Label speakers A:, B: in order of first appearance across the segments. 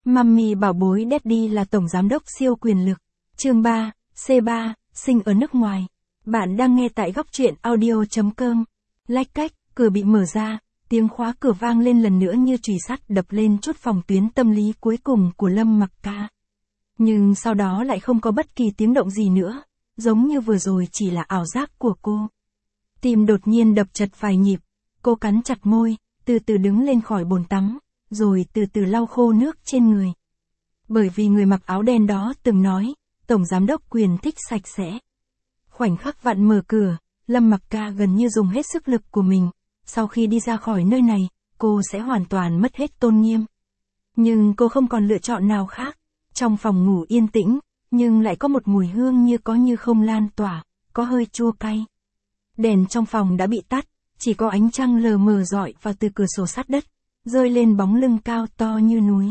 A: Mummy bảo bối Daddy là tổng giám đốc siêu quyền lực. Chương 3, C3, sinh ở nước ngoài. Bạn đang nghe tại góc truyện audio.com. Lách cách, cửa bị mở ra, tiếng khóa cửa vang lên lần nữa như chùy sắt đập lên chốt phòng tuyến tâm lý cuối cùng của Lâm Mặc Ca. Nhưng sau đó lại không có bất kỳ tiếng động gì nữa, giống như vừa rồi chỉ là ảo giác của cô. Tim đột nhiên đập chật vài nhịp, cô cắn chặt môi, từ từ đứng lên khỏi bồn tắm, rồi từ từ lau khô nước trên người. Bởi vì người mặc áo đen đó từng nói, tổng giám đốc Quyền thích sạch sẽ. Khoảnh khắc vặn mở cửa, Lâm Mặc Ca gần như dùng hết sức lực của mình, sau khi đi ra khỏi nơi này, cô sẽ hoàn toàn mất hết tôn nghiêm. Nhưng cô không còn lựa chọn nào khác. Trong phòng ngủ yên tĩnh, nhưng lại có một mùi hương như có như không lan tỏa, có hơi chua cay. Đèn trong phòng đã bị tắt, chỉ có ánh trăng lờ mờ rọi vào từ cửa sổ sát đất, rơi lên bóng lưng cao to như núi.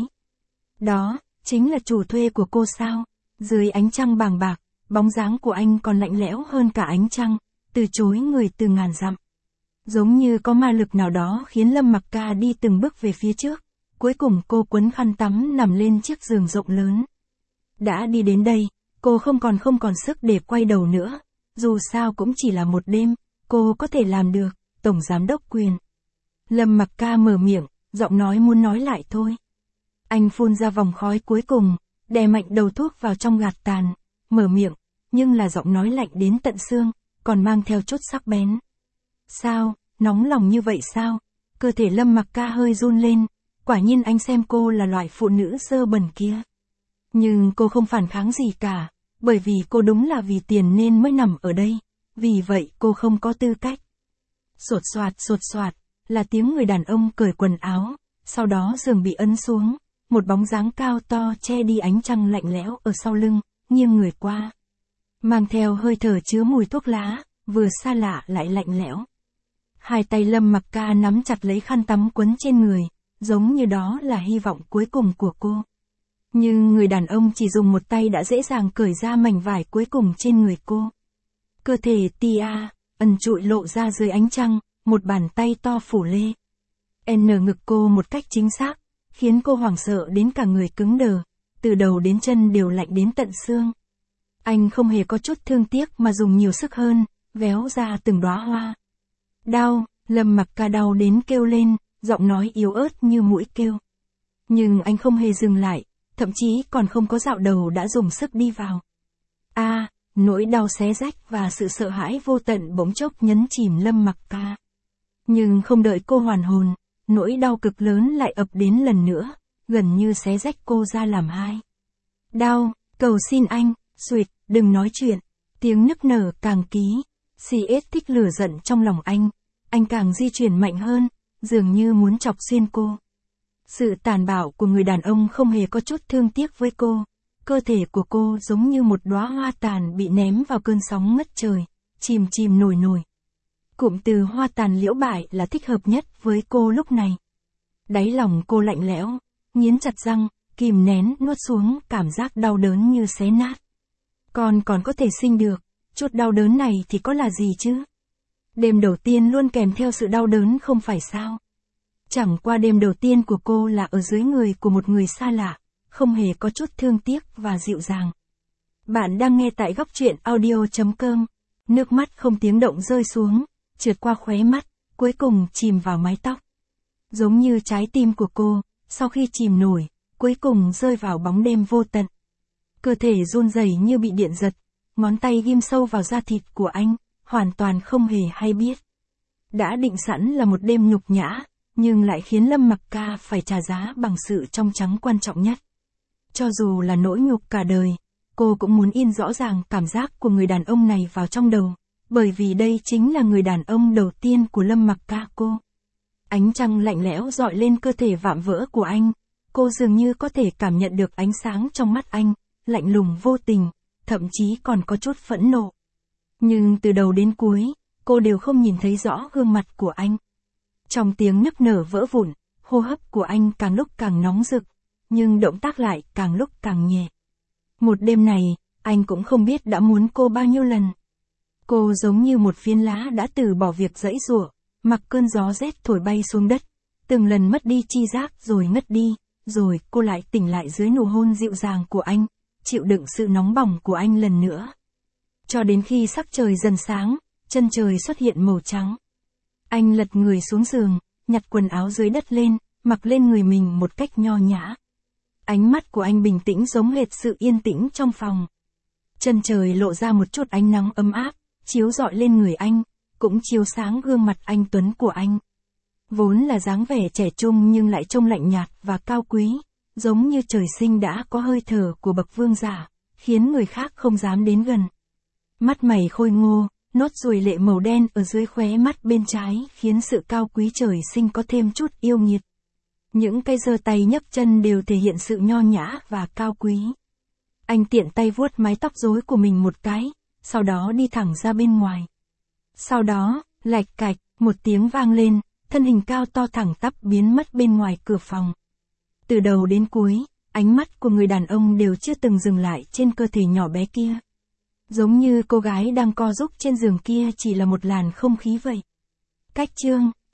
A: Đó, chính là chủ thuê của cô sao? Dưới ánh trăng bàng bạc, bóng dáng của anh còn lạnh lẽo hơn cả ánh trăng, từ chối người từ ngàn dặm. Giống như có ma lực nào đó khiến Lâm Mặc Ca đi từng bước về phía trước. Cuối cùng cô quấn khăn tắm nằm lên chiếc giường rộng lớn. Đã đi đến đây, cô không còn sức để quay đầu nữa. Dù sao cũng chỉ là một đêm, cô có thể làm được, tổng giám đốc Quyền. Lâm Mặc Ca mở miệng, giọng nói muốn nói lại thôi. Anh phun ra vòng khói cuối cùng, đè mạnh đầu thuốc vào trong gạt tàn, mở miệng, nhưng là giọng nói lạnh đến tận xương, còn mang theo chút sắc bén. Sao, nóng lòng như vậy sao? Cơ thể Lâm Mặc Ca hơi run lên. Quả nhiên anh xem cô là loại phụ nữ dơ bẩn kia. Nhưng cô không phản kháng gì cả, bởi vì cô đúng là vì tiền nên mới nằm ở đây, vì vậy cô không có tư cách. Sột soạt, là tiếng người đàn ông cởi quần áo, sau đó giường bị ấn xuống, một bóng dáng cao to che đi ánh trăng lạnh lẽo ở sau lưng, nghiêng người qua. Mang theo hơi thở chứa mùi thuốc lá, vừa xa lạ lại lạnh lẽo. Hai tay Lâm Mặc Ca nắm chặt lấy khăn tắm quấn trên người. Giống như đó là hy vọng cuối cùng của cô. Nhưng người đàn ông chỉ dùng một tay đã dễ dàng cởi ra mảnh vải cuối cùng trên người cô. Cơ thể tia, ẩn trụi lộ ra dưới ánh trăng, một bàn tay to phủ lê. Ngực cô một cách chính xác, khiến cô hoảng sợ đến cả người cứng đờ, từ đầu đến chân đều lạnh đến tận xương. Anh không hề có chút thương tiếc mà dùng nhiều sức hơn, véo ra từng đóa hoa. Đau, Lâm Mặc Ca đau đến kêu lên. Giọng nói yếu ớt như mũi kêu. Nhưng anh không hề dừng lại, thậm chí còn không có dạo đầu đã dùng sức đi vào. Nỗi đau xé rách và sự sợ hãi vô tận bỗng chốc nhấn chìm Lâm Mặc Ca. Nhưng không đợi cô hoàn hồn, nỗi đau cực lớn lại ập đến lần nữa, gần như xé rách cô ra làm hai. Đau, cầu xin anh, Sweet, đừng nói chuyện. Tiếng nức nở càng ký, CS thích lửa giận trong lòng anh càng di chuyển mạnh hơn. Dường như muốn chọc xuyên cô. Sự tàn bạo của người đàn ông không hề có chút thương tiếc với cô. Cơ thể của cô giống như một đóa hoa tàn bị ném vào cơn sóng ngất trời, chìm nổi. Cụm từ hoa tàn liễu bại là thích hợp nhất với cô lúc này. Đáy lòng cô lạnh lẽo, nghiến chặt răng, kìm nén nuốt xuống cảm giác đau đớn như xé nát. Còn có thể sinh được, chút đau đớn này thì có là gì chứ? Đêm đầu tiên luôn kèm theo sự đau đớn không phải sao? Chẳng qua đêm đầu tiên của cô là ở dưới người của một người xa lạ, không hề có chút thương tiếc và dịu dàng. Bạn đang nghe tại góc truyện audio.com. Nước mắt không tiếng động rơi xuống, trượt qua khóe mắt, cuối cùng chìm vào mái tóc. Giống như trái tim của cô, sau khi chìm nổi, cuối cùng rơi vào bóng đêm vô tận. Cơ thể run rẩy như bị điện giật, ngón tay ghim sâu vào da thịt của anh. Hoàn toàn không hề hay biết. Đã định sẵn là một đêm nhục nhã, nhưng lại khiến Lâm Mặc Ca phải trả giá bằng sự trong trắng quan trọng nhất. Cho dù là nỗi nhục cả đời, cô cũng muốn in rõ ràng cảm giác của người đàn ông này vào trong đầu, bởi vì đây chính là người đàn ông đầu tiên của Lâm Mặc Ca cô. Ánh trăng lạnh lẽo dọi lên cơ thể vạm vỡ của anh, cô dường như có thể cảm nhận được ánh sáng trong mắt anh, lạnh lùng vô tình, thậm chí còn có chút phẫn nộ. Nhưng từ đầu đến cuối, cô đều không nhìn thấy rõ gương mặt của anh. Trong tiếng nức nở vỡ vụn, hô hấp của anh càng lúc càng nóng rực, nhưng động tác lại càng lúc càng nhẹ. Một đêm này, anh cũng không biết đã muốn cô bao nhiêu lần. Cô giống như một phiến lá đã từ bỏ việc giãy giụa, mặc cơn gió rét thổi bay xuống đất, từng lần mất đi chi giác rồi ngất đi, rồi cô lại tỉnh lại dưới nụ hôn dịu dàng của anh, chịu đựng sự nóng bỏng của anh lần nữa. Cho đến khi sắc trời dần sáng, chân trời xuất hiện màu trắng. Anh lật người xuống giường, nhặt quần áo dưới đất lên, mặc lên người mình một cách nho nhã. Ánh mắt của anh bình tĩnh giống hệt sự yên tĩnh trong phòng. Chân trời lộ ra một chút ánh nắng ấm áp, chiếu rọi lên người anh, cũng chiếu sáng gương mặt anh tuấn của anh. Vốn là dáng vẻ trẻ trung nhưng lại trông lạnh nhạt và cao quý, giống như trời sinh đã có hơi thở của bậc vương giả, khiến người khác không dám đến gần. Mắt mày khôi ngô, nốt ruồi lệ màu đen ở dưới khóe mắt bên trái khiến sự cao quý trời sinh có thêm chút yêu nghiệt. Những cái giơ tay nhấc chân đều thể hiện sự nho nhã và cao quý. Anh tiện tay vuốt mái tóc rối của mình một cái, sau đó đi thẳng ra bên ngoài. Sau đó, lạch cạch, một tiếng vang lên, thân hình cao to thẳng tắp biến mất bên ngoài cửa phòng. Từ đầu đến cuối, ánh mắt của người đàn ông đều chưa từng dừng lại trên cơ thể nhỏ bé kia. Giống như cô gái đang co giúp trên giường kia chỉ là một làn không khí vậy. Cách chương